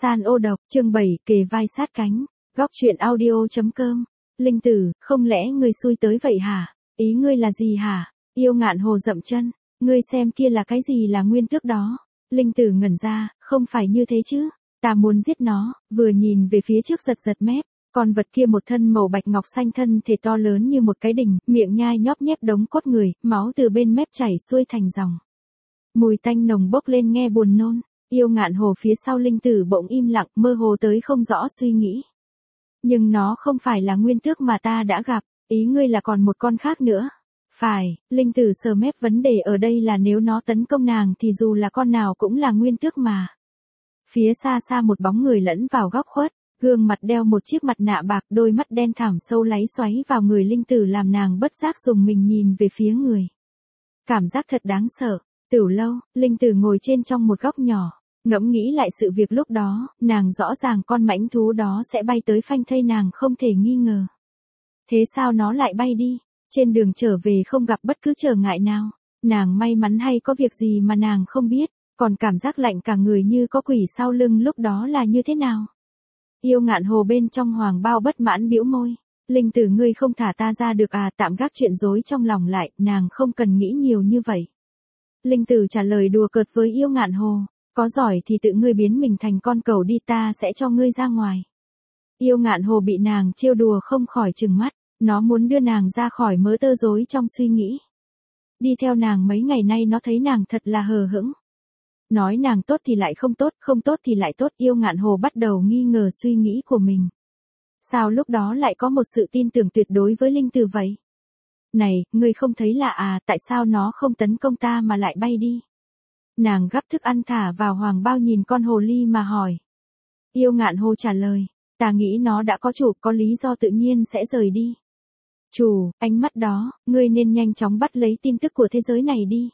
San ô độc, chương 7, kề vai sát cánh. Góc truyện audio.com. Linh tử, không lẽ ngươi xui tới vậy hả? Ý ngươi là gì hả? Yêu Ngạn Hồ dậm chân. Ngươi xem kia là cái gì là nguyên tước đó? Linh tử ngẩn ra, không phải như thế chứ. Ta muốn giết nó, vừa nhìn về phía trước giật giật mép. Con vật kia một thân màu bạch ngọc xanh, thân thể to lớn như một cái đỉnh, miệng nhai nhóp nhép đống cốt người, máu từ bên mép chảy xuôi thành dòng. Mùi tanh nồng bốc lên nghe buồn nôn. Yêu Ngạn Hồ phía sau linh tử bỗng im lặng, mơ hồ tới không rõ suy nghĩ. Nhưng nó không phải là nguyên tước mà ta đã gặp, ý ngươi là còn một con khác nữa. Phải, linh tử sờ mép, vấn đề ở đây là nếu nó tấn công nàng thì dù là con nào cũng là nguyên tước mà. Phía xa xa một bóng người lẫn vào góc khuất, gương mặt đeo một chiếc mặt nạ bạc, đôi mắt đen thẳm sâu láy xoáy vào người linh tử làm nàng bất giác dùng mình nhìn về phía người. Cảm giác thật đáng sợ. Tiểu Lâu, linh tử ngồi trên trong một góc nhỏ. Ngẫm nghĩ lại sự việc lúc đó, nàng rõ ràng con mãnh thú đó sẽ bay tới phanh thây nàng không thể nghi ngờ. Thế sao nó lại bay đi? Trên đường trở về không gặp bất cứ trở ngại nào. Nàng may mắn hay có việc gì mà nàng không biết, còn cảm giác lạnh cả người như có quỷ sau lưng lúc đó là như thế nào? Yêu Ngạn Hồ bên trong hoàng bao bất mãn bĩu môi. Linh tử, ngươi không thả ta ra được à? Tạm gác chuyện dối trong lòng lại, nàng không cần nghĩ nhiều như vậy. Linh tử trả lời đùa cợt với Yêu Ngạn Hồ. Có giỏi thì tự ngươi biến mình thành con cẩu đi, ta sẽ cho ngươi ra ngoài. Yêu Ngạn Hồ bị nàng trêu đùa không khỏi trừng mắt, nó muốn đưa nàng ra khỏi mớ tơ rối trong suy nghĩ. Đi theo nàng mấy ngày nay nó thấy nàng thật là hờ hững. Nói nàng tốt thì lại không tốt, không tốt thì lại tốt. Yêu Ngạn Hồ bắt đầu nghi ngờ suy nghĩ của mình. Sao lúc đó lại có một sự tin tưởng tuyệt đối với linh tử vậy? Này, ngươi không thấy lạ à, tại sao nó không tấn công ta mà lại bay đi? Nàng gắp thức ăn thả vào hoàng bao nhìn con hồ ly mà hỏi. Yêu Ngạn Hồ trả lời, ta nghĩ nó đã có chủ, có lý do tự nhiên sẽ rời đi. Chủ, ánh mắt đó, ngươi nên nhanh chóng bắt lấy tin tức của thế giới này đi.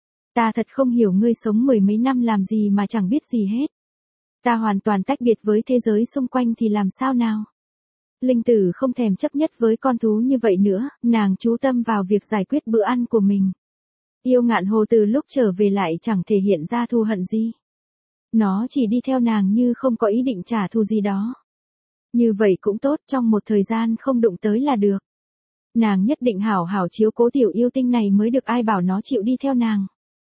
Ta thật không hiểu ngươi sống mười mấy năm làm gì mà chẳng biết gì hết. Ta hoàn toàn tách biệt với thế giới xung quanh thì làm sao nào? Linh tử không thèm chấp nhất với con thú như vậy nữa, nàng chú tâm vào việc giải quyết bữa ăn của mình. Yêu Ngạn Hồ từ lúc trở về lại chẳng thể hiện ra thù hận gì. Nó chỉ đi theo nàng như không có ý định trả thù gì đó. Như vậy cũng tốt, trong một thời gian không đụng tới là được. Nàng nhất định hảo hảo chiếu cố tiểu yêu tinh này mới được, ai bảo nó chịu đi theo nàng.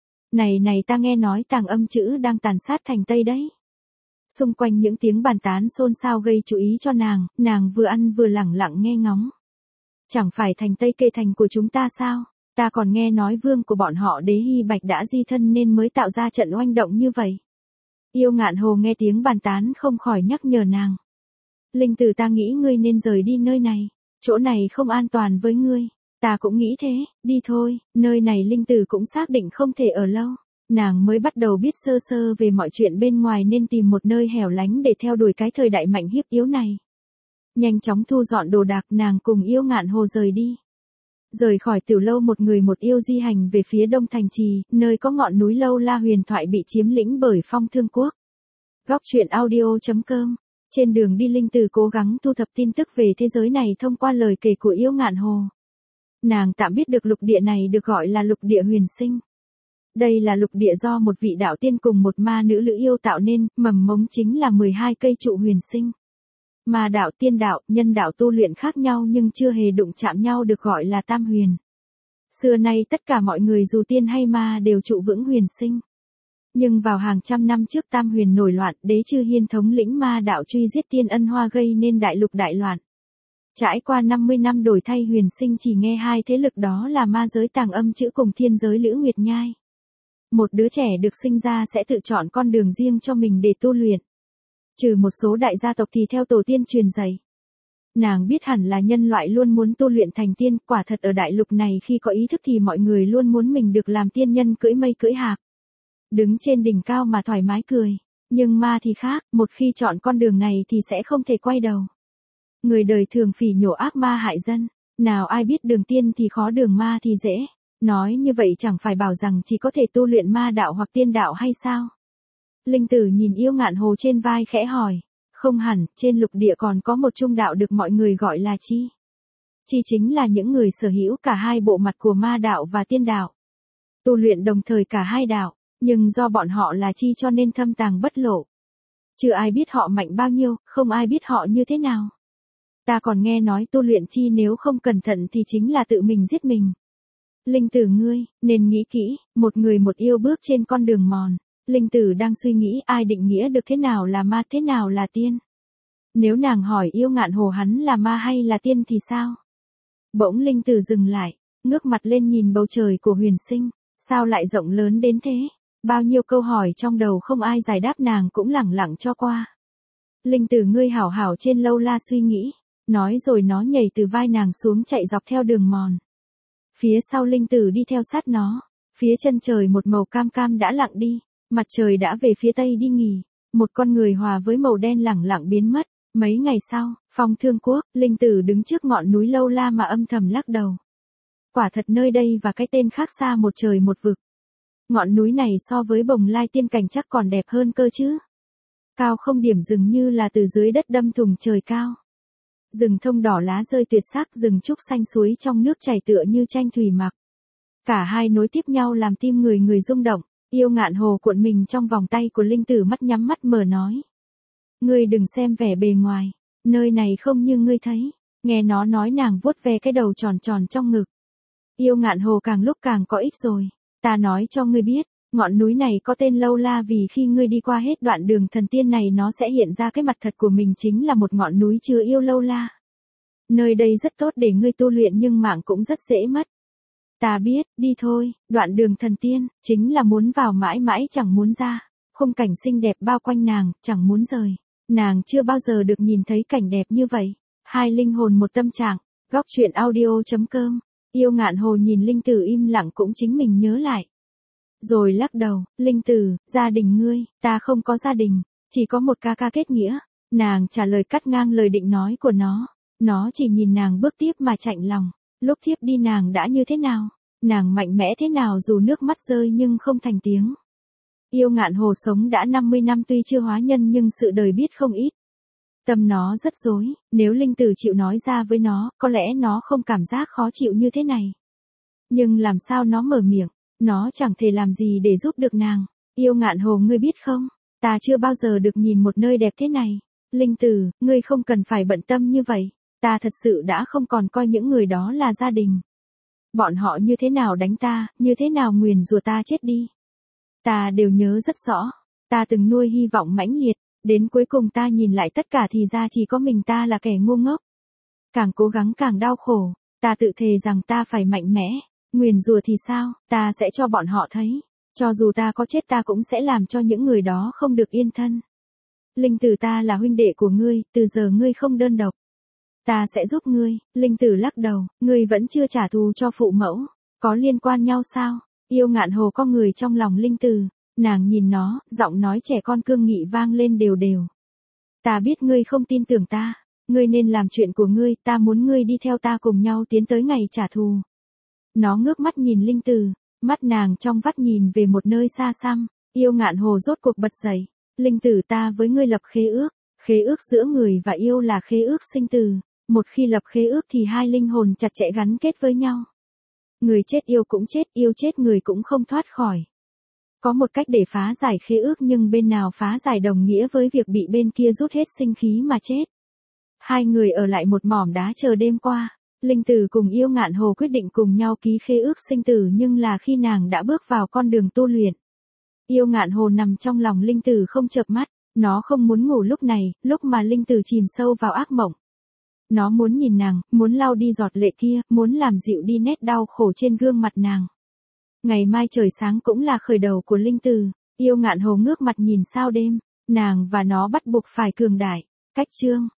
Này ta nghe nói Tàng Âm Chữ đang tàn sát thành Tây đấy. Xung quanh những tiếng bàn tán xôn xao gây chú ý cho nàng vừa ăn vừa lẳng lặng nghe ngóng. Chẳng phải thành Tây kê thành của chúng ta sao? Ta còn nghe nói vương của bọn họ Đế Hy Bạch đã di thân nên mới tạo ra trận oanh động như vậy. Yêu Ngạn Hồ nghe tiếng bàn tán không khỏi nhắc nhở nàng. Linh tử, ta nghĩ ngươi nên rời đi nơi này. Chỗ này không an toàn với ngươi. Ta cũng nghĩ thế, đi thôi, nơi này linh tử cũng xác định không thể ở lâu. Nàng mới bắt đầu biết sơ sơ về mọi chuyện bên ngoài nên tìm một nơi hẻo lánh để theo đuổi cái thời đại mạnh hiếp yếu này. Nhanh chóng thu dọn đồ đạc, nàng cùng Yêu Ngạn Hồ rời đi. Rời khỏi Tiểu Lâu, một người một yêu di hành về phía đông thành trì, nơi có ngọn núi Lâu La huyền thoại bị chiếm lĩnh bởi Phong Thương Quốc. Góc truyện audio.com. Trên đường đi linh tử cố gắng thu thập tin tức về thế giới này thông qua lời kể của Yêu Ngạn Hồ. Nàng tạm biết được lục địa này được gọi là lục địa huyền sinh. Đây là lục địa do một vị đạo tiên cùng một ma nữ lữ yêu tạo nên, mầm mống chính là 12 cây trụ huyền sinh. Ma đạo, tiên đạo, nhân đạo tu luyện khác nhau nhưng chưa hề đụng chạm nhau được gọi là tam huyền. Xưa nay tất cả mọi người dù tiên hay ma đều trụ vững huyền sinh. Nhưng vào hàng trăm năm trước tam huyền nổi loạn, Đế Chư Hiên thống lĩnh ma đạo truy giết tiên Ân Hoa gây nên đại lục đại loạn. Trải qua 50 năm đổi thay huyền sinh chỉ nghe hai thế lực đó là ma giới Tàng Âm Chữ cùng thiên giới Lữ Nguyệt Nhai. Một đứa trẻ được sinh ra sẽ tự chọn con đường riêng cho mình để tu luyện. Trừ một số đại gia tộc thì theo tổ tiên truyền dạy. Nàng biết hẳn là nhân loại luôn muốn tu luyện thành tiên, quả thật ở đại lục này khi có ý thức thì mọi người luôn muốn mình được làm tiên nhân cưỡi mây cưỡi hạc. Đứng trên đỉnh cao mà thoải mái cười. Nhưng ma thì khác, một khi chọn con đường này thì sẽ không thể quay đầu. Người đời thường phỉ nhổ ác ma hại dân. Nào ai biết đường tiên thì khó đường ma thì dễ. Nói như vậy chẳng phải bảo rằng chỉ có thể tu luyện ma đạo hoặc tiên đạo hay sao? Linh tử nhìn Yêu Ngạn Hồ trên vai khẽ hỏi. Không hẳn, trên lục địa còn có một trung đạo được mọi người gọi là chi. Chi chính là những người sở hữu cả hai bộ mặt của ma đạo và tiên đạo. Tu luyện đồng thời cả hai đạo, nhưng do bọn họ là chi cho nên thâm tàng bất lộ. Chưa ai biết họ mạnh bao nhiêu, không ai biết họ như thế nào. Ta còn nghe nói tu luyện chi nếu không cẩn thận thì chính là tự mình giết mình. Linh tử ngươi, nên nghĩ kỹ, một người một yêu bước trên con đường mòn. Linh tử đang suy nghĩ ai định nghĩa được thế nào là ma thế nào là tiên. Nếu nàng hỏi Yêu Ngạn Hồ hắn là ma hay là tiên thì sao? Bỗng Linh tử dừng lại, ngước mặt lên nhìn bầu trời của huyền sinh, sao lại rộng lớn đến thế? Bao nhiêu câu hỏi trong đầu không ai giải đáp nàng cũng lẳng lặng cho qua. Linh tử ngươi hảo hảo trên lâu la suy nghĩ, nói rồi nó nhảy từ vai nàng xuống chạy dọc theo đường mòn. Phía sau Linh tử đi theo sát nó, phía chân trời một màu cam cam đã lặng đi, mặt trời đã về phía tây đi nghỉ, một con người hòa với màu đen lẳng lặng biến mất. Mấy ngày sau, Phong Thương Quốc, Linh tử đứng trước ngọn núi lâu la mà âm thầm lắc đầu. Quả thật nơi đây và cái tên khác xa một trời một vực. Ngọn núi này so với Bồng Lai tiên cảnh chắc còn đẹp hơn cơ chứ. Cao không điểm dừng như là từ dưới đất đâm thùng trời cao. Rừng thông đỏ lá rơi tuyệt sắc, rừng trúc xanh suối trong nước chảy tựa như tranh thủy mặc. Cả hai nối tiếp nhau làm tim người người rung động. Yêu Ngạn Hồ cuộn mình trong vòng tay của Linh tử, mắt nhắm mắt mở nói. Ngươi đừng xem vẻ bề ngoài, nơi này không như ngươi thấy. Nghe nó nói nàng vuốt ve cái đầu tròn tròn trong ngực. Yêu Ngạn Hồ càng lúc càng có ích rồi. Ta nói cho ngươi biết, ngọn núi này có tên Lâu La vì khi ngươi đi qua hết đoạn đường thần tiên này nó sẽ hiện ra cái mặt thật của mình chính là một ngọn núi chứa yêu Lâu La. Nơi đây rất tốt để ngươi tu luyện nhưng mạng cũng rất dễ mất. Ta biết, đi thôi, đoạn đường thần tiên, chính là muốn vào mãi mãi chẳng muốn ra. Khung cảnh xinh đẹp bao quanh nàng, chẳng muốn rời. Nàng chưa bao giờ được nhìn thấy cảnh đẹp như vậy. Hai linh hồn một tâm trạng, góc truyện audio.com. Yêu Ngạn Hồ nhìn Linh tử im lặng cũng chính mình nhớ lại. Rồi lắc đầu, Linh tử, gia đình ngươi, ta không có gia đình, chỉ có một ca ca kết nghĩa. Nàng trả lời cắt ngang lời định nói của nó. Nó chỉ nhìn nàng bước tiếp mà chạnh lòng. Lúc thiếp đi nàng đã như thế nào? Nàng mạnh mẽ thế nào dù nước mắt rơi nhưng không thành tiếng. Yêu Ngạn Hồ sống đã 50 năm tuy chưa hóa nhân nhưng sự đời biết không ít. Tâm nó rất rối, nếu Linh tử chịu nói ra với nó, có lẽ nó không cảm giác khó chịu như thế này. Nhưng làm sao nó mở miệng, nó chẳng thể làm gì để giúp được nàng. Yêu Ngạn Hồ ngươi biết không, ta chưa bao giờ được nhìn một nơi đẹp thế này. Linh tử, ngươi không cần phải bận tâm như vậy. Ta thật sự đã không còn coi những người đó là gia đình. Bọn họ như thế nào đánh ta, như thế nào nguyền rủa ta chết đi. Ta đều nhớ rất rõ. Ta từng nuôi hy vọng mãnh liệt. Đến cuối cùng ta nhìn lại tất cả thì ra chỉ có mình ta là kẻ ngu ngốc. Càng cố gắng càng đau khổ. Ta tự thề rằng ta phải mạnh mẽ. Nguyền rủa thì sao, ta sẽ cho bọn họ thấy. Cho dù ta có chết ta cũng sẽ làm cho những người đó không được yên thân. Linh tử ta là huynh đệ của ngươi, từ giờ ngươi không đơn độc. Ta sẽ giúp ngươi. Linh tử lắc đầu, ngươi vẫn chưa trả thù cho phụ mẫu. Có liên quan nhau sao? Yêu Ngạn Hồ có người trong lòng Linh tử. Nàng nhìn nó, giọng nói trẻ con cương nghị vang lên đều đều. Ta biết ngươi không tin tưởng ta. Ngươi nên làm chuyện của ngươi, ta muốn ngươi đi theo ta cùng nhau tiến tới ngày trả thù. Nó ngước mắt nhìn Linh tử. Mắt nàng trong vắt nhìn về một nơi xa xăm. Yêu Ngạn Hồ rốt cuộc bật dậy. Linh tử ta với ngươi lập khế ước. Khế ước giữa người và yêu là khế ước sinh tử. Một khi lập khế ước thì hai linh hồn chặt chẽ gắn kết với nhau. Người chết yêu chết người cũng không thoát khỏi. Có một cách để phá giải khế ước nhưng bên nào phá giải đồng nghĩa với việc bị bên kia rút hết sinh khí mà chết. Hai người ở lại một mỏm đá chờ đêm qua. Linh tử cùng Yêu Ngạn Hồ quyết định cùng nhau ký khế ước sinh tử nhưng là khi nàng đã bước vào con đường tu luyện. Yêu Ngạn Hồ nằm trong lòng Linh tử không chợp mắt. Nó không muốn ngủ lúc này, lúc mà Linh tử chìm sâu vào ác mộng. Nó muốn nhìn nàng, muốn lau đi giọt lệ kia, muốn làm dịu đi nét đau khổ trên gương mặt nàng. Ngày mai trời sáng cũng là khởi đầu của Linh tử. Yêu Ngạn Hồ ngước mặt nhìn sao đêm. Nàng và nó bắt buộc phải cường đại. Cách chương.